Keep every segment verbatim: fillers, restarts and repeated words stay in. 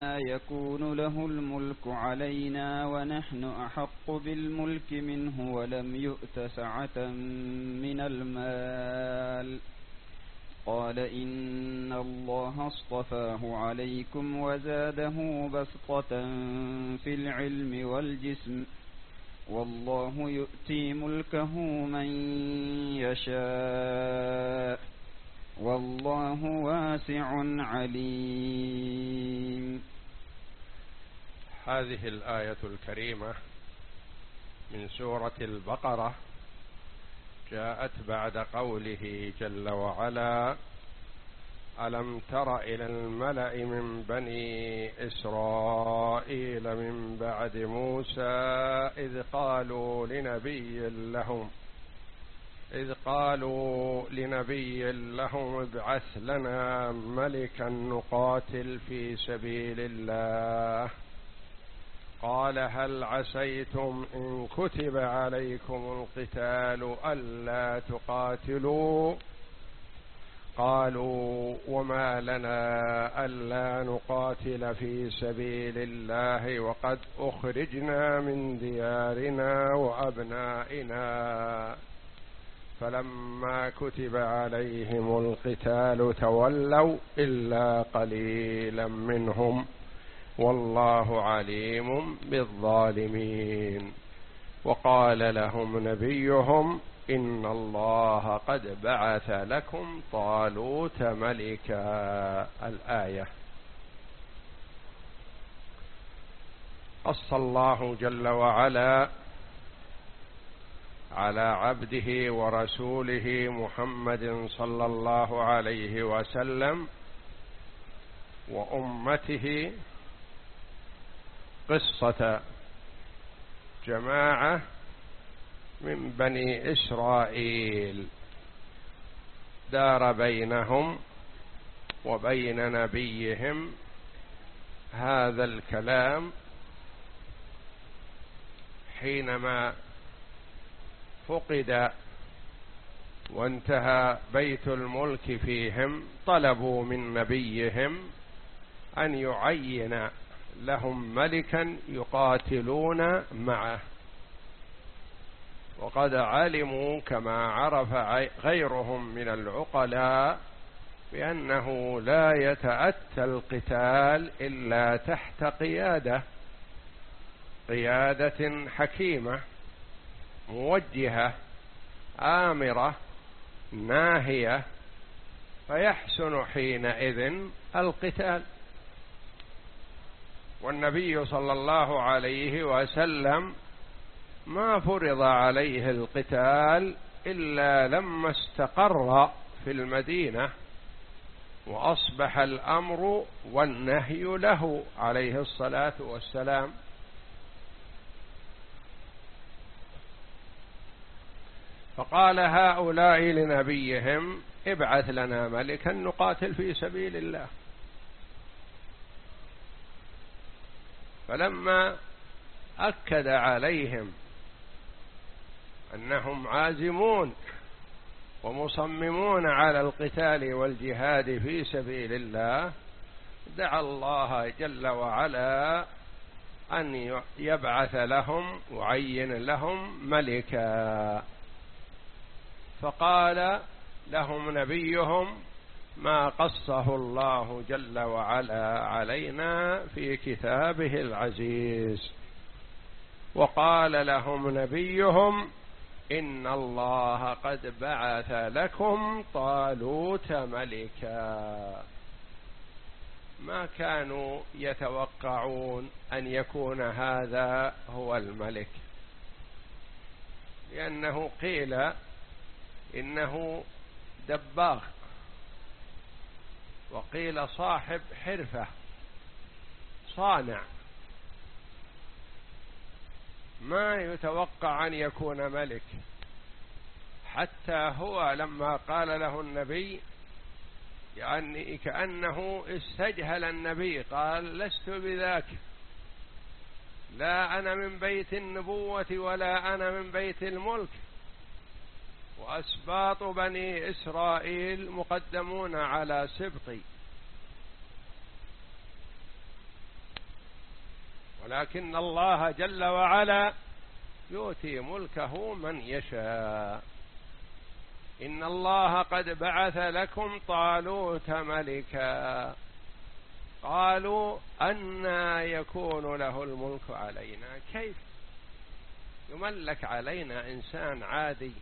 يكون له الملك علينا ونحن أحق بالملك منه ولم يؤت سعة من المال. قال إن الله اصطفاه عليكم وزاده بسطة في العلم والجسم والله يؤتي ملكه من يشاء والله واسع عليم. هذه الآية الكريمة من سورة البقرة جاءت بعد قوله جل وعلا: ألم تر إلى الملأ من بني إسرائيل من بعد موسى إذ قالوا لنبي لهم إذ قالوا لنبي لهم ابعث لنا ملكا نقاتل في سبيل الله قال هل عسيتم إن كتب عليكم القتال ألا تقاتلوا قالوا وما لنا ألا نقاتل في سبيل الله وقد أخرجنا من ديارنا وأبنائنا فلما كتب عليهم القتال تولوا إلا قليلا منهم والله عليم بالظالمين. وقال لهم نبيهم إن الله قد بعث لكم طالوت ملكا. الآية. قص الله جل وعلا على عبده ورسوله محمد صلى الله عليه وسلم وأمته قصة جماعة من بني إسرائيل دار بينهم وبين نبيهم هذا الكلام حينما فقد وانتهى بيت الملك فيهم. طلبوا من نبيهم أن يعين لهم ملكا يقاتلون معه، وقد علموا كما عرف غيرهم من العقلاء بأنه لا يتأتى القتال إلا تحت قيادة قيادة حكيمة موجهة آمرة ناهية، فيحسن حينئذ القتال. والنبي صلى الله عليه وسلم ما فرض عليه القتال إلا لما استقر في المدينة وأصبح الأمر والنهي له عليه الصلاة والسلام. فقال هؤلاء لنبيهم ابعث لنا ملكا نقاتل في سبيل الله. فلما أكد عليهم أنهم عازمون ومصممون على القتال والجهاد في سبيل الله دعا الله جل وعلا أن يبعث لهم ويعين لهم ملكا. فقال لهم نبيهم ما قصه الله جل وعلا علينا في كتابه العزيز. وقال لهم نبيهم إن الله قد بعث لكم طالوت ملكا. ما كانوا يتوقعون أن يكون هذا هو الملك، لأنه قيل إنه دباغ، وقيل صاحب حرفة صانع، ما يتوقع أن يكون ملك. حتى هو لما قال له النبي يعني كأنه استجهل النبي، قال لست بذاك، لا أنا من بيت النبوة ولا أنا من بيت الملك، وأسباط بني إسرائيل مقدمون على سبطي، ولكن الله جل وعلا يؤتي ملكه من يشاء. إن الله قد بعث لكم طالوت ملكا قالوا أنى يكون له الملك علينا. كيف يملك علينا إنسان عادي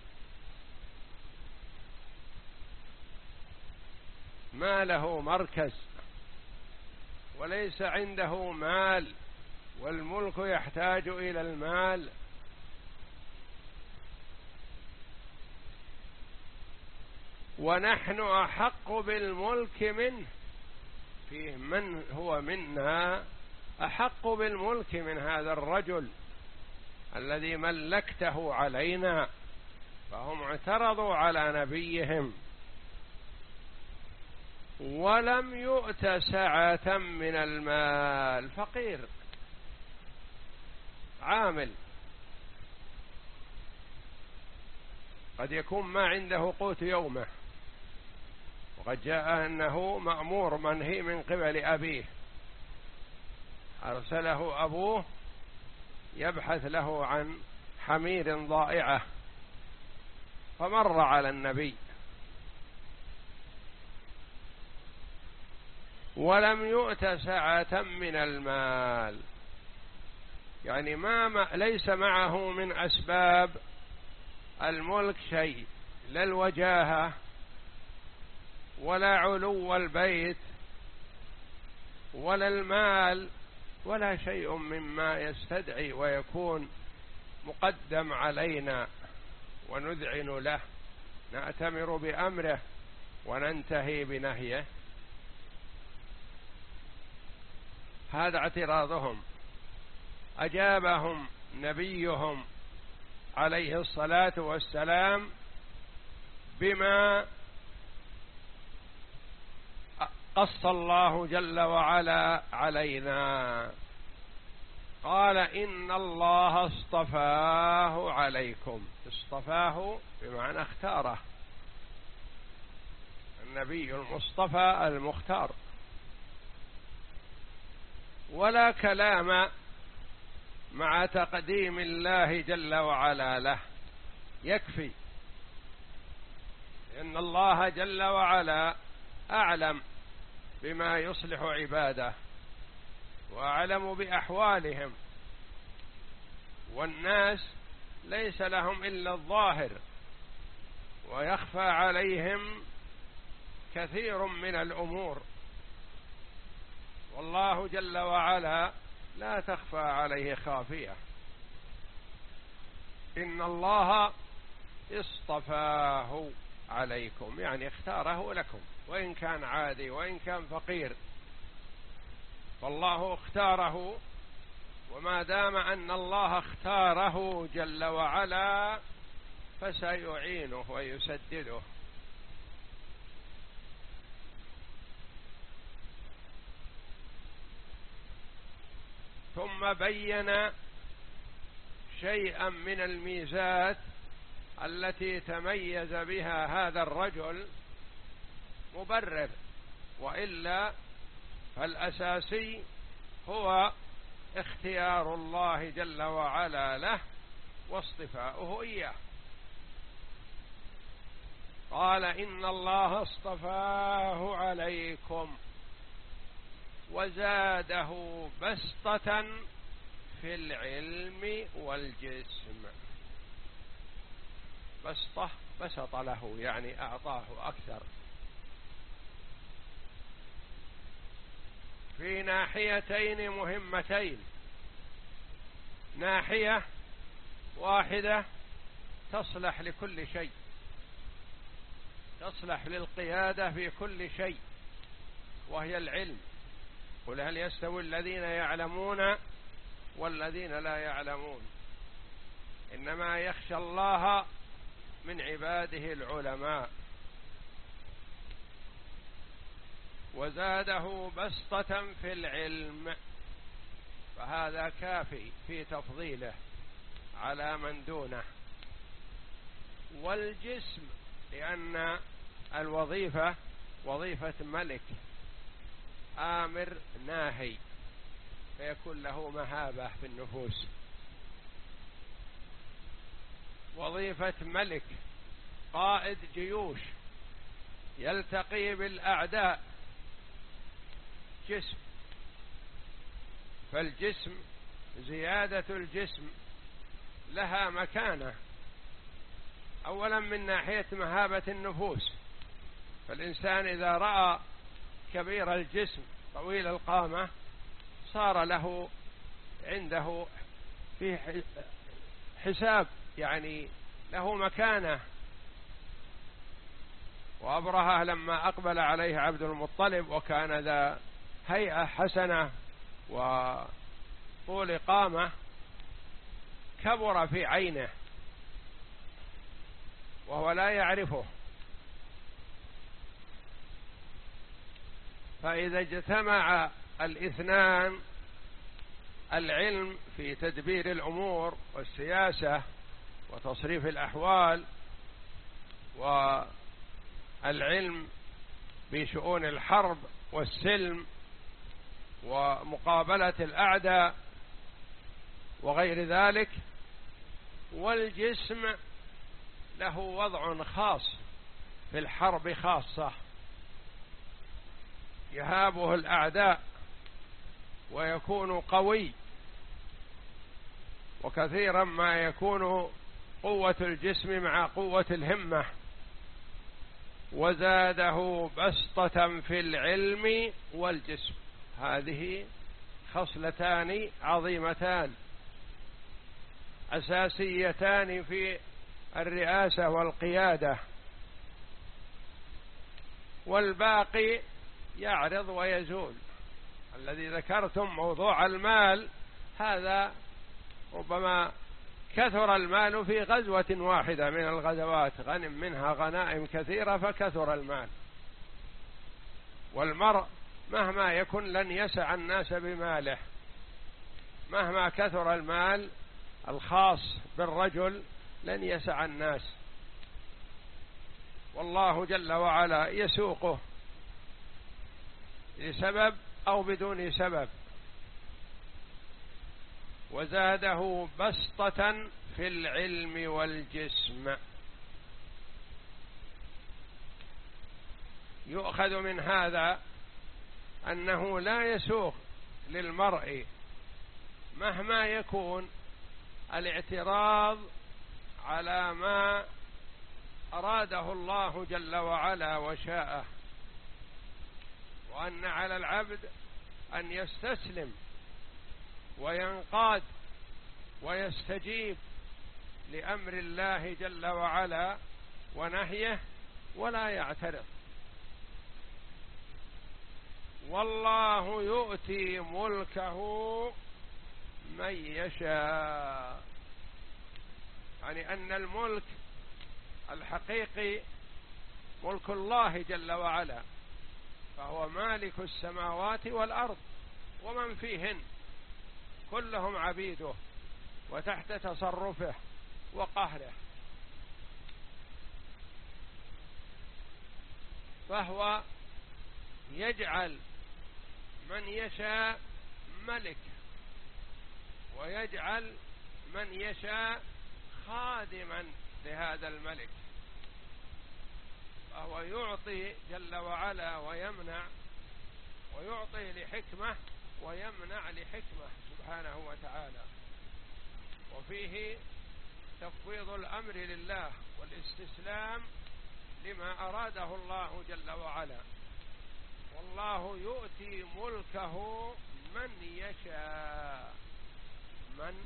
ما له مركز وليس عنده مال، والملك يحتاج إلى المال؟ ونحن أحق بالملك منه. فيه من هو منا أحق بالملك من هذا الرجل الذي ملكته علينا. فهم اعترضوا على نبيهم. ولم يؤت سعة من المال، فقير عامل قد يكون ما عنده قوت يومه، وقد جاء أنه مأمور منهي من قبل أبيه، أرسله أبوه يبحث له عن حمير ضائعة، فمر على النبي ولم يؤت سعة من المال، يعني ما ليس معه من أسباب الملك شيء، لا الوجاهة ولا علو البيت ولا المال ولا شيء مما يستدعي ويكون مقدم علينا ونذعن له، نأتمر بأمره وننتهي بنهيه. هذا اعتراضهم. أجابهم نبيهم عليه الصلاة والسلام بما قص الله جل وعلا علينا. قال إن الله اصطفاه عليكم. اصطفاه بمعنى اختاره، النبي المصطفى المختار. ولا كلام مع تقديم الله جل وعلا له، يكفي إن الله جل وعلا أعلم بما يصلح عباده وأعلم بأحوالهم، والناس ليس لهم إلا الظاهر، ويخفى عليهم كثير من الأمور، والله جل وعلا لا تخفى عليه خافية. إن الله اصطفاه عليكم، يعني اختاره لكم، وإن كان عادي وإن كان فقير، فالله اختاره. وما دام أن الله اختاره جل وعلا فسيعينه ويسدده. ثم بين شيئا من الميزات التي تميز بها هذا الرجل مبرر، وإلا فالأساسي هو اختيار الله جل وعلا له واصطفاؤه إياه. قال إن الله اصطفاه عليكم وزاده بسطة في العلم والجسم. بسطة بسط له، يعني أعطاه أكثر في ناحيتين مهمتين. ناحية واحدة تصلح لكل شيء، تصلح للقيادة في كل شيء، وهي العلم. قل هل يستوي الذين يعلمون والذين لا يعلمون، إنما يخشى الله من عباده العلماء. وزاده بسطة في العلم، فهذا كافي في تفضيله على من دونه. والجسم، لأن الوظيفة وظيفة ملك، آمر ناهي، فيكون له مهابة في النفوس. وظيفة ملك قائد جيوش يلتقي بالأعداء جسم، فالجسم زيادة الجسم لها مكانة، أولا من ناحية مهابة النفوس، فالإنسان إذا رأى كبير الجسم طويل القامة صار له عنده في حساب، يعني له مكانة. وأبرهة لما أقبل عليه عبد المطلب وكان ذا هيئة حسنة وطول قامة كبر في عينه وهو لا يعرفه، فإذا اجتمع الاثنان، العلم في تدبير الأمور والسياسة وتصريف الأحوال، والعلم بشؤون الحرب والسلم ومقابلة الأعداء وغير ذلك، والجسم له وضع خاص في الحرب خاصة يهابه الأعداء ويكون قوي، وكثيرا ما يكون قوة الجسم مع قوة الهمة. وزاده بسطة في العلم والجسم، هذه خصلتان عظيمتان أساسيتان في الرئاسة والقيادة، والباقي يعرض ويزول. الذي ذكرتم موضوع المال، هذا ربما كثر المال في غزوة واحدة من الغزوات، غنم منها غنائم كثيرة فكثر المال، والمرء مهما يكن لن يسع الناس بماله، مهما كثر المال الخاص بالرجل لن يسع الناس، والله جل وعلا يسوقه لسبب أو بدون سبب. وزاده بسطة في العلم والجسم. يؤخذ من هذا أنه لا يسوغ للمرء مهما يكون الاعتراض على ما أراده الله جل وعلا وشاءه، وأن على العبد أن يستسلم وينقاد ويستجيب لأمر الله جل وعلا ونهيه ولا يعترض. والله يؤتي ملكه من يشاء، يعني أن الملك الحقيقي ملك الله جل وعلا، فهو مالك السماوات والأرض ومن فيهن، كلهم عبيده وتحت تصرفه وقهره، فهو يجعل من يشاء ملك ويجعل من يشاء خادما لهذا الملك، فهو يعطي جل وعلا ويمنع، ويعطي لحكمة ويمنع لحكمة سبحانه وتعالى. وفيه تفويض الأمر لله والاستسلام لما أراده الله جل وعلا. والله يؤتي ملكه من يشاء، من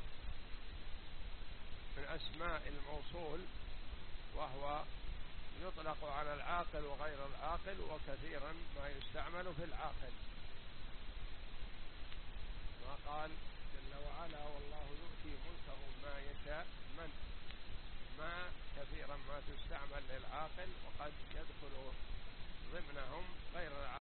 من أسماء الموصول، وهو يطلق على العاقل وغير العاقل، وكثيرا ما يستعمل في العاقل، ما قال جل وعلا والله يؤتي ملكه ما يشاء، من ما كثيرا ما تستعمل للعاقل، وقد يدخل ضمنهم غير العاقل.